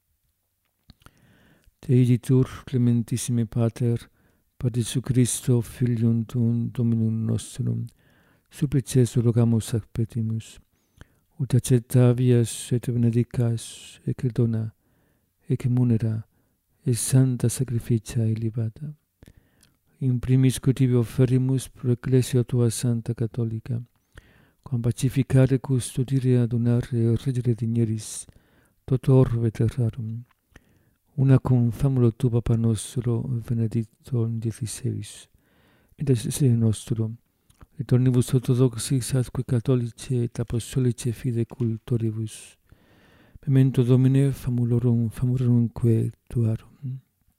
Te igitur, clementissime Pater, per Iesu Christo, Filium Tuum, Dominum nostrum, supplices rogamus ac petimus, ut accettavias et benedicas, ec dona, ec munera, et santa sacrificia elevata. In primis tibi offerimus pro ecclesia tua santa catholica, quam pacificare, custodire, adunare, regere digneris, toto orbe terrarum, una cum famulo tu Papa nostro, Benedicto XVI, et assise nostro, et omnibus orthodoxis atque catholici et apostolici fide cultoribus. Memento Domine famulorumque tuarum.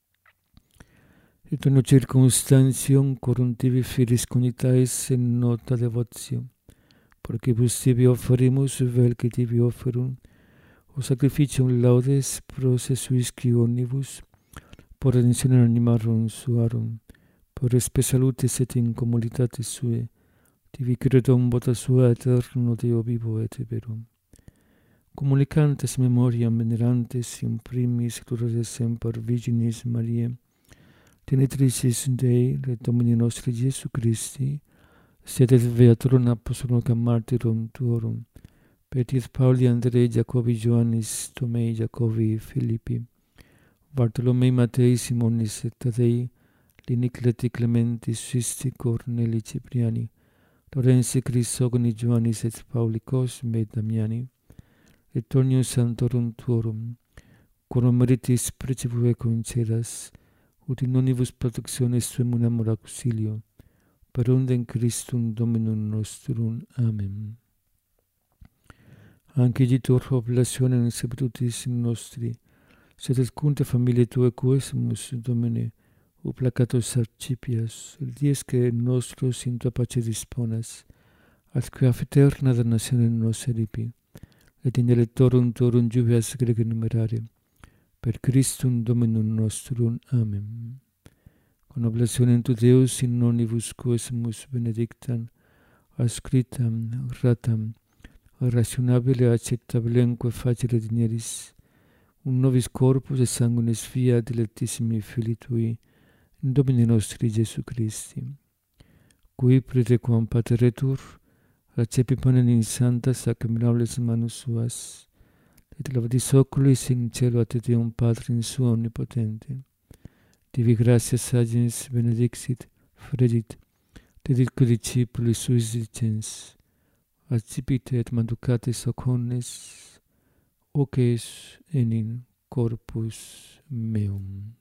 Et ono circumstantium corum tibi filis cogitaes in nota devotio, porcibus tibi offerimus vel que tibi offerum, o sacrificium laudes pro se suisci omnibus, por redentione animarum suarum, por espe salutis et in commoditatis sue, tibi credum vota sua eterno Deo vivo et verum. Communicantes memoriam venerantes in primis gloriae semper Virginis Mariae, Tenetricis Dei, et Domini nostri Iesu Christi, sed et Beaturum Apostolorum Martyrum tuorum, Petit Pauli, Andrei, Jacobi, Ioannis, Tomei, Jacobi, Philippi, Bartolomei, Matei, Simonis et Tadei, Linicleti, Clementi, Sisti, Corneli, Cipriani, Laurensi Chrysogoni Joannis et Paulicos me Damiani, et omnium santorum tuorum, quorum meritis precipue concedas, ut in onibus protectionis tuum amor auxilio, per undem Christum Dominum nostrum. Amen. Anciditur oblationem septutis nostri, sed et cunte familiae Tuae quesumus, Domine, o placatus arcipias, el dies que nostros in Tua pace disponas, atque af eterna damnationem nos eripi, et in electorum Tuorum jubias grege numerare, per Christum Dominum nostrum. Amen. Con oblationem tu Deus in nonibus quesumus benedictam, ascritam, ratam, rationabile acceptabilemque facere digneris, un nobis corpus et sanguinis via dilectissimi Filii Tui, in Domini nostri Iesu Christi, qui praetequam pateretur, accepi panem in santa sacraminables manus suas, et lavadis oculis in cielo ad Deum Patrim Suam omnipotente, divi gratias agens benedixit, fregit, dedit que discipulis suis dicens, accipite et manducatis hoc omnes, hoc es enim corpus meum.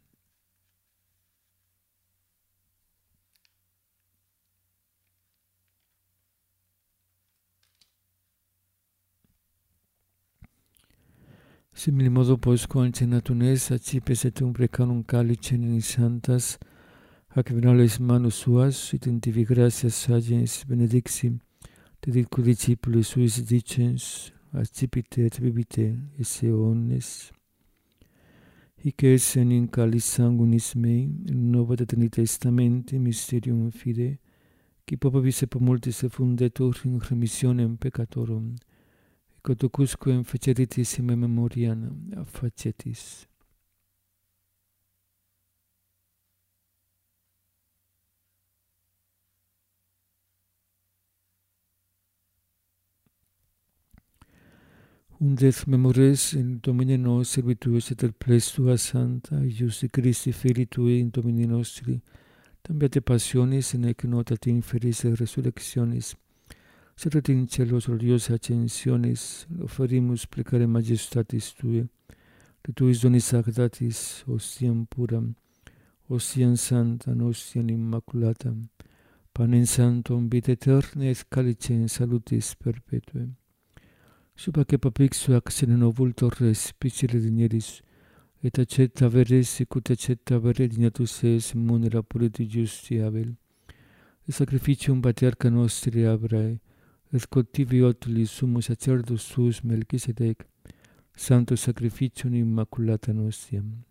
Simili modo postquam cenatunes accipes et precanum calicem in santas sacraminalis manus suas, et in tibi gratias agens benedixim, dedit que discipulis suis dicens, accipite et bibite esse omnes. Hic es enim calis sanguinis mei, in Nova Trinitatis Testamenti mysterium fide, qui popabis et multis effundetur in remissionem peccatorum, et cotucusquem feceritis in memoriam facetis. Undet memores in Domine nos servituis et ples Tua Santa, Iusi Christi Filii Tui in Domini nostri, tambiate passionis in ec notat inferis et resurrectionis, sed in celos gloriosa ascensionis, offerimus precare majestatis Tue, de Tuis donis sanctatis, ostiam puram, ostiam santam, ostiam immaculatam, panem sanctum vitae aeternae et calicem salutis perpetuae. Suba que papixu ac sine novultor respicere digneris, et accetta veres sicut accetta vere dignatus es munera puriti justi Abel, et sacrificium patriarca nostri Abrae, et cultivi otuli summus sacerdus tuus Melchisedec, sancto sacrificium immaculata nostiam.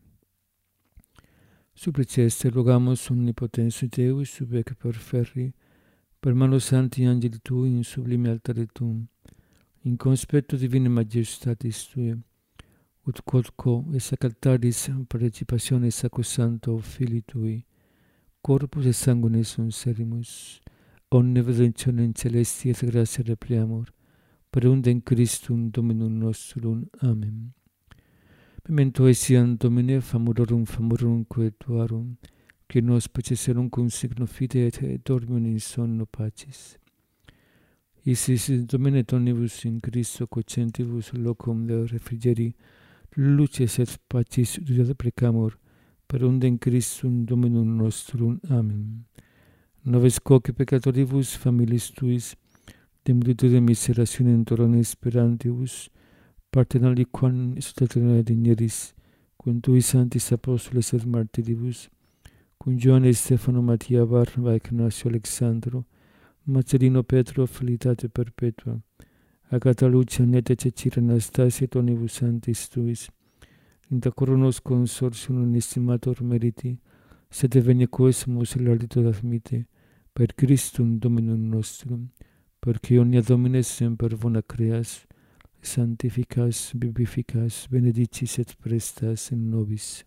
Supplice este rogamus omnipotensum Deus, sub ec perferri, per mano sancti angeli Tui in sublime altare Tuum, in conspectu divine majestatis Tue, ut quodquo et sacraltaris participationis sacrosancto Filii Tui, corpus et sanguinis unserimus, omne redemptionem celesti et gratia repliamur, per undem Christum Dominum nostrum. Amen. Memento etiam Domine famurorum quetuarum, qui nos peceserum cum signo fide et dormium in sonno pacis. Isis Domine tonibus in Christo quocentibus locum de refrigeri, luces et pacis ut precamur, per undem Christum Dominum nostrum. Amen. Noves quoque peccatoribus familiis Tuis, de multitude miserationem torrone esperantibus, partem aliquam exultationem digneris, cum Tui sanctis apostoles et martiribus, cum Ioanne Stefano Mattia Barnaba Ignacio Alexandro, Marcellino Petro Filitate Perpetua, Agata Lucia Nete Cecira Anastasia et omnibus sanctis Tuis, inter coronos consortium inestimator meriti, sed venia quesumus laudator admite, per Christum Dominum nostrum, perque omnia Domine semper bona creas, sanctificas, vivificas, benedicis et prestas in nobis.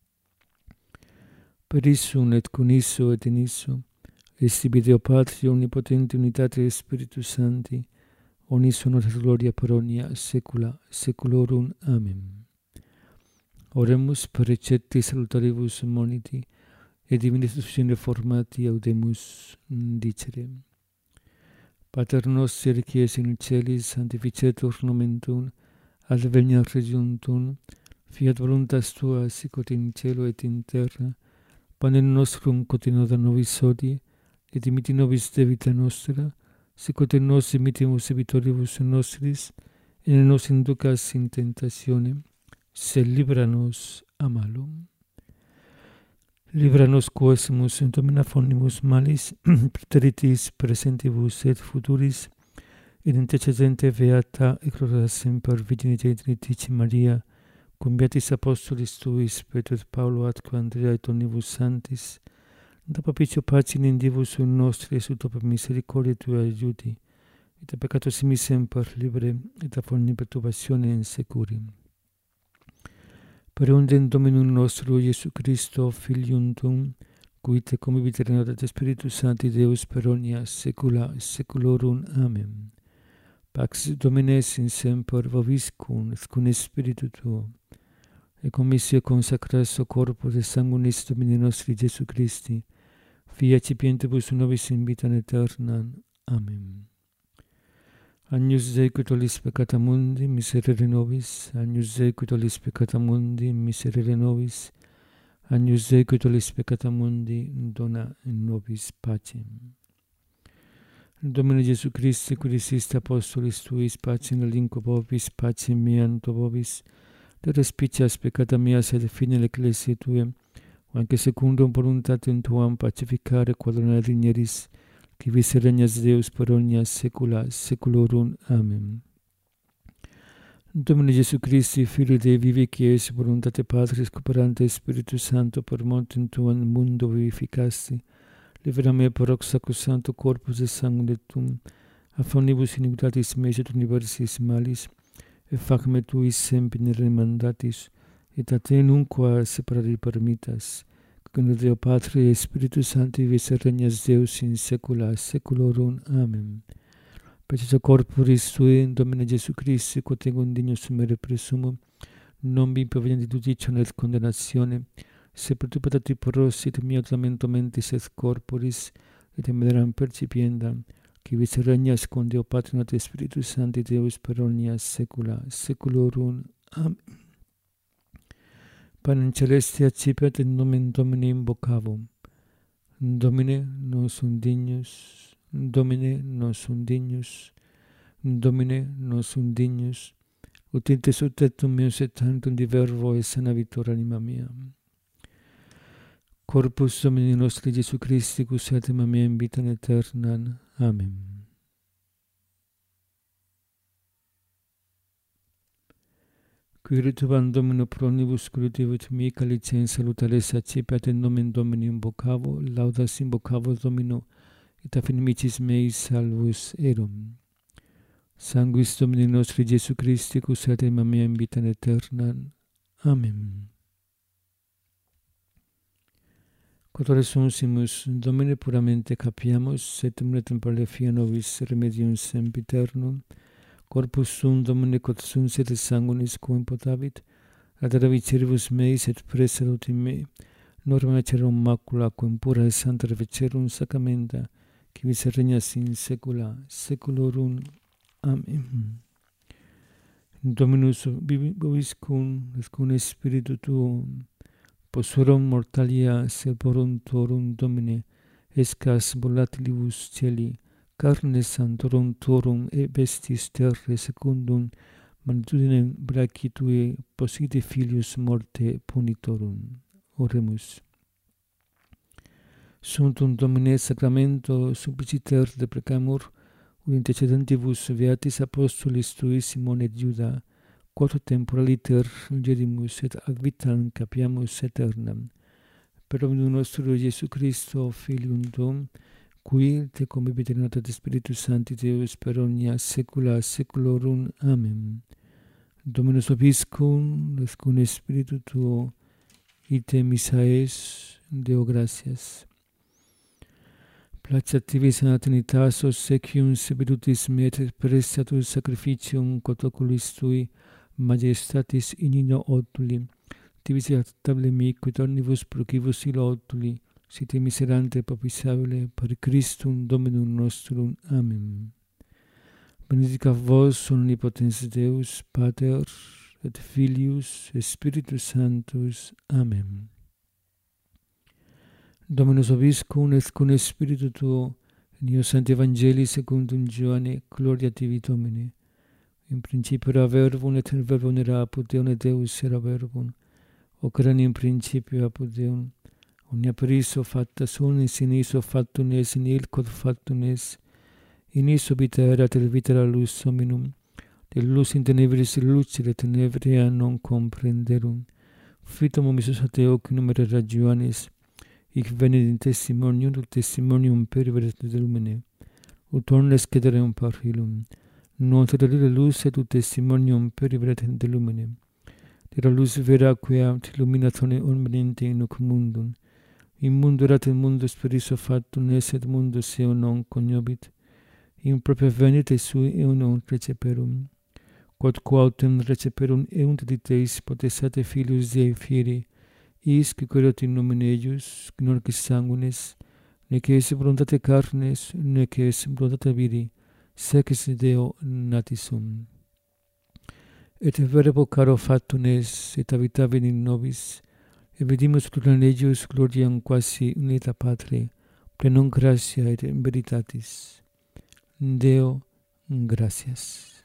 Per issum et cum isso et in isso, estibi Deo Patri omnipotenti unitate Spiritus Sancti, onis honor et gloria per omnia saecula saeculorum. Amen. Oremus per recepti salutaribus moniti, et divinitus in reformati audemus dicere. Pater noster, qui es in celis, sanctificetur nomen tuum, adveniat regnum tuum, fiat voluntas tua, sicut in cielo et in terra. Panem nostrum quotidianum da nobis hodie, et dimitti nobis debita nostra, sicut et nos dimittimus debitoribus nostris, et ne nos inducas in tentationem, sed libera nos a malo. Libera nos quosimus in domine omnibus malis, praeteritis presentibus et futuris, et intercedente beata et gloriosa semper Virgine Dei Trinitatio Maria, cum beatis apostolis tuis, Petro et Paulo, atque Andrea et omnibus sanctis, da propicio pacem in divus nostri, et ut per misericordia tua aiuti, et a peccatos mi semper libere, et a forni perturbatione in securi. Per undem Dominum nostro Iesu Christo, Filium tuum, qui te convivit regnat et Spiritus Sancti Deus per omnia saecula saeculorum. Amen. Pax Domini est in semper vobiscum, et cum spiritu tuo, et commissio consacratio corpus et sanguinis Domini nostri Iesu Christi, Fii accipientibus nobis in vitam aeternam. Amen. Agnus Dei qui tollis peccata mundi, miserere nobis. Agnus Dei qui tollis peccata mundi, miserere nobis. Agnus Dei qui tollis peccata mundi, dona in nobis pacem. Domine Iesu Christe, qui diciste apostolis tuis, pacem relinquo vobis, pacem meam to vobis, te respicias peccata mea sed fine l'ecclesiae tuae, anche secundum voluntatem tuam pacificare quadrona digneris, qui vis regnas Deus per omnia saecula saeculorum. Amen. Domine Iesu Christi, Filio Dei vivi, qui es voluntate Patris cooperante Spiritus Sancto per montem tuam mundo vivificasti, libera me per hoc sacrosancto corpus et sanguine tuum, a omnibus iniquitatis meis et universis malis, et fac me tuis semper remandatis, et a te nunquam separare permittas, cum Deo Patri et Spiritus Sancti vis regnas Deus in saecula saeculorum. Amen. Per corporis tui, Domine Iesu Christi, quod ego dignus sumere presumum, non vi provenienti judicio et condemnatione, se per tu patati prosit mio lamento mentis et corporis, et emeram percipiendam, qui vis regnas con Deo Patri et Spiritus Sancti Deus per omnia saecula saeculorum. Amen. Panem celeste accipiat in nomen Domini invocavum. Domine non sum dignus, Domine non sum dignus, Domine non sum dignus, ut in te subtectum meus et tantum di verbo et sana vitor anima mea. Corpus Domini nostri Iesu Christi, cus eatem a mea in vitam aeternam. Amen. Qui retubam Domino pro omnibus crutivit mica licens salutares accipiat in nomen Domini invocavo, laudas invocavo Domino, et a finimicis meis salvus erum. Sanguis Domini nostri Iesu Christi, cus eatem a mea in vitam aeternam. Amen. Quod resunsimus, Domine puramente capiamus, et omnetum per fia nobis remedium sempiternum, corpus sum Domine quod sum sed sanguinis quo imputavit, ad reviceribus meis et preselut in me, norma acerum macula quo impura et santa revicerum sacramenta, qui vis regnas in saecula saeculorum. Amen. Dominus vobiscum, et cum spiritu tuum, posurum mortalia servorum tuorum, Domine, escas volatilibus celi, carne santorum tuorum et vestis terrae secundum magnitudinem brachii tui posite filius morte punitorum. Oremus. Sumptum Domine sacramento suppliciter deprecamur, ut intercedentibus beatis apostolis tuis Simone et Juda, quod temporaliter gedimus et ad vitam capiamus aeternam. Per omnium nostro Iesu Christo, Filium tuum, qui te convivit regnat et Spiritus Sancti Deus per omnia saecula saeculorum. Amen. Dominus vobiscum, et cum spiritu tuo, ite missa es, Deo gratias. Placeat tibi sana Trinitas, obsequium spiritus me et prestatus sacrificium quod oculis tui majestatis inigno otuli, tibi acceptable mi, quid omnibus procibus ilo otuli, site miserante propisabile per Christum Dominum nostrum. Amen. benedicat vos omnipotens Deus, Pater, et Filius, et Spiritus Sanctus. Amen. Dominus vobiscum et cum Spiritu tuo, in eo Sancti Evangelii secundum Ioanne, gloria tibi Domine. In principio era verbum, et in verbum era apud Deum, et Deus era verbum. Hoc erat in principio apud Deum. Omnia per iso factas unis, in iso factum es, in illo factum es. In iso vita erat, et vita era lux hominum. De lux in tenebris lucere, tenebria non comprenderum. Fitum omissus ad eo, qui numere Ioannis, hic venit in testimonium, ut testimonium periberet de lumine. Ut omnes cedereum parhilum. Non terrorire lux, et ut testimonium periberet de lumine. Dera lux vera quia illuminat omniente in hoc mundum. In mundo erat, et mundus per iso factum es, et mundus eo non coniobit. In propria venit, et sui eo non receperum. Quod quautem receperum eunt diteis potestate Filius Dei fieri, is qui querat in nomine eius, non qui sanguinis, nec es voluntate carnes, nec es voluntate viri, sec es Deo natis sum. Et verbo caro factum es, et habitavit in nobis, et vidimus pluriam eius gloriam quasi unita Patri, plenum gratia et veritatis. Deo, gratias.